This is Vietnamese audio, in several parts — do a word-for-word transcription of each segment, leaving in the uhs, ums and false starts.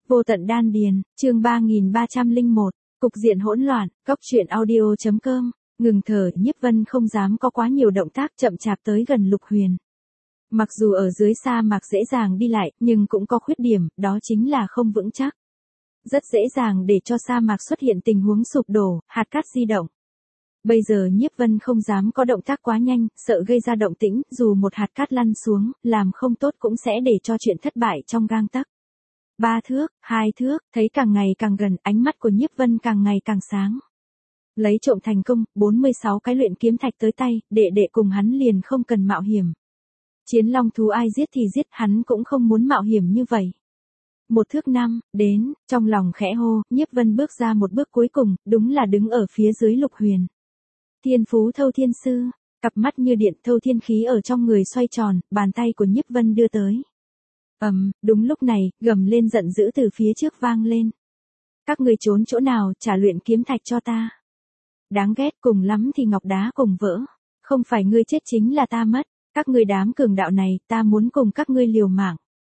Vô tận đan điền, chương ba nghìn ba trăm lẻ một, cục diện hỗn loạn, góc truyện audio chấm com, ngừng thở, Nhiếp Vân không dám có quá nhiều động tác chậm chạp tới gần Lục Huyền. Mặc dù ở dưới sa mạc dễ dàng đi lại, nhưng cũng có khuyết điểm, đó chính là không vững chắc. Rất dễ dàng để cho sa mạc xuất hiện tình huống sụp đổ, hạt cát di động. Bây giờ Nhiếp Vân không dám có động tác quá nhanh, sợ gây ra động tĩnh, dù một hạt cát lăn xuống, làm không tốt cũng sẽ để cho chuyện thất bại trong gang tấc. Ba thước, hai thước, thấy càng ngày càng gần, ánh mắt của Nhiếp Vân càng ngày càng sáng. Lấy trộm thành công, bốn mươi sáu cái luyện kiếm thạch tới tay, đệ đệ cùng hắn liền không cần mạo hiểm. Chiến long thú ai giết thì giết, hắn cũng không muốn mạo hiểm như vậy. Một thước năm, đến, trong lòng khẽ hô, Nhiếp Vân bước ra một bước cuối cùng, đúng là đứng ở phía dưới Lục Huyền. Thiên phú Thâu Thiên Sư, cặp mắt như điện, thâu thiên khí ở trong người xoay tròn, bàn tay của Nhiếp Vân đưa tới. Ầm, um, đúng lúc này, gầm lên giận dữ từ phía trước vang lên. Các ngươi trốn chỗ nào, trả luyện kiếm thạch cho ta. Đáng ghét, cùng lắm thì ngọc đá cùng vỡ. Không phải ngươi chết chính là ta mất. Các ngươi đám cường đạo này, ta muốn cùng các ngươi liều mạng.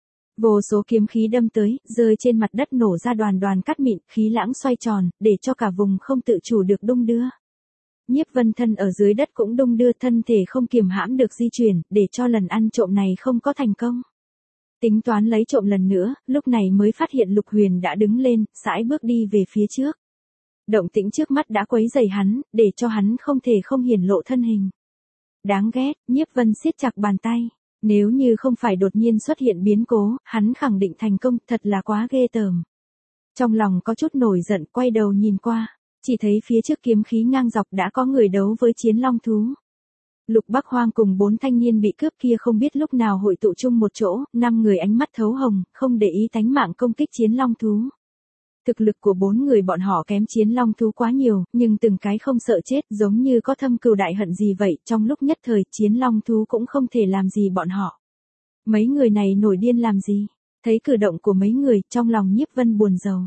Vô số kiếm khí đâm tới, rơi trên mặt đất nổ ra đoàn đoàn cát mịn, khí lãng xoay tròn, để cho cả vùng không tự chủ được đung đưa. Nhiếp Vân thân ở dưới đất cũng đung đưa, thân thể không kiềm hãm được di chuyển, để cho lần ăn trộm này không có thành công. Tính toán lấy trộm lần nữa, lúc này mới phát hiện Lục Huyền đã đứng lên, sải bước đi về phía trước. Động tĩnh trước mắt đã quấy rầy hắn, để cho hắn không thể không hiển lộ thân hình. Đáng ghét, Nhiếp Vân siết chặt bàn tay. Nếu như không phải đột nhiên xuất hiện biến cố, hắn khẳng định thành công, thật là quá ghê tởm. Trong lòng có chút nổi giận, quay đầu nhìn qua, chỉ thấy phía trước kiếm khí ngang dọc đã có người đấu với chiến long thú. Lục Bắc Hoang cùng bốn thanh niên bị cướp kia không biết lúc nào hội tụ chung một chỗ, năm người ánh mắt thấu hồng, không để ý tánh mạng công kích chiến long thú. Thực lực của bốn người bọn họ kém chiến long thú quá nhiều, nhưng từng cái không sợ chết, giống như có thâm cừu đại hận gì vậy, trong lúc nhất thời chiến long thú cũng không thể làm gì bọn họ. Mấy người này nổi điên làm gì? Thấy cử động của mấy người, trong lòng Nhiếp Vân buồn rầu.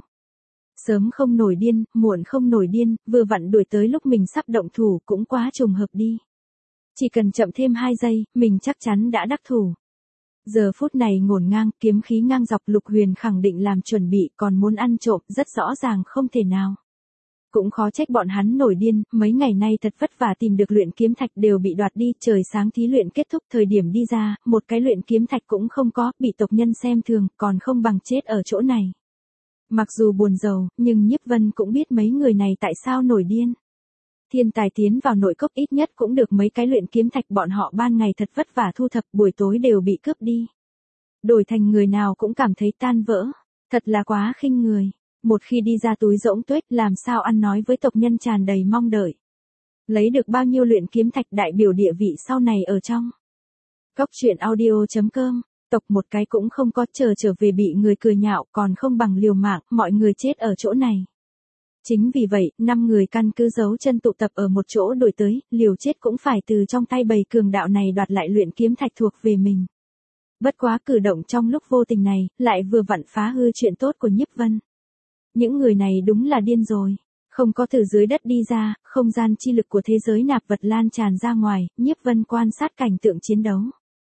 Sớm không nổi điên, muộn không nổi điên, vừa vặn đuổi tới lúc mình sắp động thủ, cũng quá trùng hợp đi. Chỉ cần chậm thêm hai giây, mình chắc chắn đã đắc thủ. Giờ phút này ngổn ngang, kiếm khí ngang dọc, Lục Huyền khẳng định làm chuẩn bị, còn muốn ăn trộm, rất rõ ràng không thể nào. Cũng khó trách bọn hắn nổi điên, mấy ngày nay thật vất vả tìm được luyện kiếm thạch đều bị đoạt đi, trời sáng thí luyện kết thúc, thời điểm đi ra, một cái luyện kiếm thạch cũng không có, bị tộc nhân xem thường, còn không bằng chết ở chỗ này. Mặc dù buồn rầu, nhưng Nhiếp Vân cũng biết mấy người này tại sao nổi điên. Thiên tài tiến vào nội cốc ít nhất cũng được mấy cái luyện kiếm thạch, bọn họ ban ngày thật vất vả thu thập, buổi tối đều bị cướp đi. Đổi thành người nào cũng cảm thấy tan vỡ, thật là quá khinh người. Một khi đi ra túi rỗng tuếch, làm sao ăn nói với tộc nhân tràn đầy mong đợi. Lấy được bao nhiêu luyện kiếm thạch, đại biểu địa vị sau này ở trong. Góc truyện audio chấm com, tộc một cái cũng không có, chờ trở về bị người cười nhạo, còn không bằng liều mạng, mọi người chết ở chỗ này. Chính vì vậy, năm người căn cứ giấu chân tụ tập ở một chỗ đổi tới, liều chết cũng phải từ trong tay bầy cường đạo này đoạt lại luyện kiếm thạch thuộc về mình. Bất quá cử động trong lúc vô tình này, lại vừa vặn phá hư chuyện tốt của Nhiếp Vân. Những người này đúng là điên rồi. Không có từ dưới đất đi ra, không gian chi lực của thế giới nạp vật lan tràn ra ngoài, Nhiếp Vân quan sát cảnh tượng chiến đấu.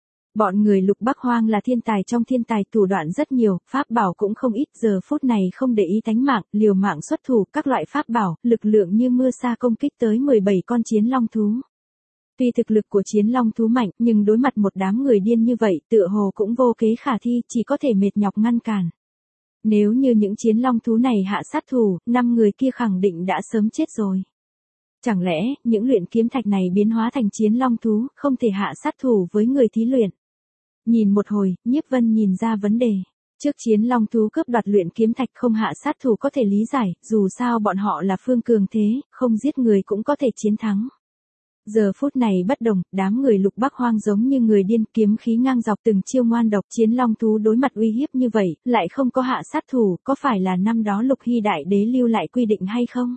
Bọn người Lục Bắc Hoang là thiên tài trong thiên tài, thủ đoạn rất nhiều, pháp bảo cũng không ít, giờ phút này không để ý tánh mạng, liều mạng xuất thủ, các loại pháp bảo, lực lượng như mưa sa công kích tới mười bảy con chiến long thú. Tuy thực lực của chiến long thú mạnh, nhưng đối mặt một đám người điên như vậy, tựa hồ cũng vô kế khả thi, chỉ có thể mệt nhọc ngăn cản. Nếu như những chiến long thú này hạ sát thủ, năm người kia khẳng định đã sớm chết rồi. Chẳng lẽ, những luyện kiếm thạch này biến hóa thành chiến long thú, không thể hạ sát thủ với người thí luyện? Nhìn một hồi, Nhiếp Vân nhìn ra vấn đề. Trước chiến long thú cướp đoạt luyện kiếm thạch không hạ sát thủ có thể lý giải, dù sao bọn họ là phương cường thế, không giết người cũng có thể chiến thắng. Giờ phút này bất đồng, đám người Lục Bắc Hoang giống như người điên, kiếm khí ngang dọc, từng chiêu ngoan độc, chiến long thú đối mặt uy hiếp như vậy, lại không có hạ sát thủ, có phải là năm đó Lục Hy Đại Đế lưu lại quy định hay không?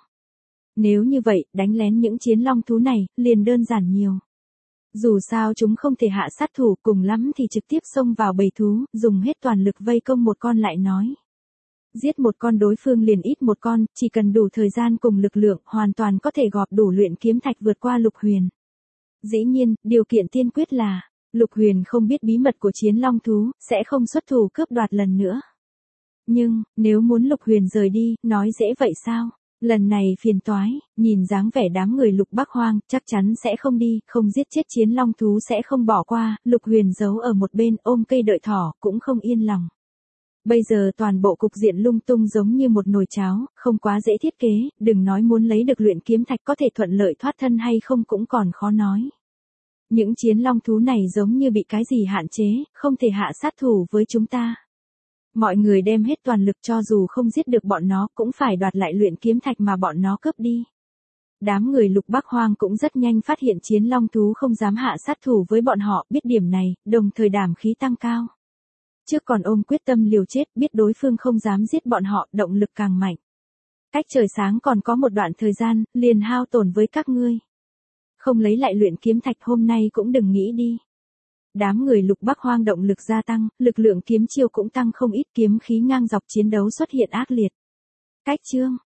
Nếu như vậy, đánh lén những chiến long thú này, liền đơn giản nhiều. Dù sao chúng không thể hạ sát thủ, cùng lắm thì trực tiếp xông vào bầy thú, dùng hết toàn lực vây công một con lại nói. Giết một con đối phương liền ít một con, chỉ cần đủ thời gian cùng lực lượng, hoàn toàn có thể gọp đủ luyện kiếm thạch vượt qua Lục Huyền. Dĩ nhiên, điều kiện tiên quyết là, Lục Huyền không biết bí mật của chiến long thú, sẽ không xuất thủ cướp đoạt lần nữa. Nhưng, nếu muốn Lục Huyền rời đi, nói dễ vậy sao? Lần này phiền toái, nhìn dáng vẻ đám người Lục Bắc Hoang, chắc chắn sẽ không đi, không giết chết chiến long thú sẽ không bỏ qua, Lục Huyền giấu ở một bên ôm cây đợi thỏ, cũng không yên lòng. Bây giờ toàn bộ cục diện lung tung giống như một nồi cháo, không quá dễ thiết kế, đừng nói muốn lấy được luyện kiếm thạch có thể thuận lợi thoát thân hay không cũng còn khó nói. Những chiến long thú này giống như bị cái gì hạn chế, không thể hạ sát thủ với chúng ta. Mọi người đem hết toàn lực cho dù không giết được bọn nó cũng phải đoạt lại luyện kiếm thạch mà bọn nó cướp đi. Đám người Lục Bắc Hoang cũng rất nhanh phát hiện chiến long thú không dám hạ sát thủ với bọn họ, biết điểm này, đồng thời đảm khí tăng cao. Trước còn ôm quyết tâm liều chết, biết đối phương không dám giết bọn họ, động lực càng mạnh. Cách trời sáng còn có một đoạn thời gian, liền hao tổn với các ngươi. Không lấy lại luyện kiếm thạch hôm nay cũng đừng nghĩ đi. Đám người Lục Bắc Hoang động lực gia tăng, lực lượng kiếm chiêu cũng tăng không ít, kiếm khí ngang dọc chiến đấu xuất hiện ác liệt. Cách chương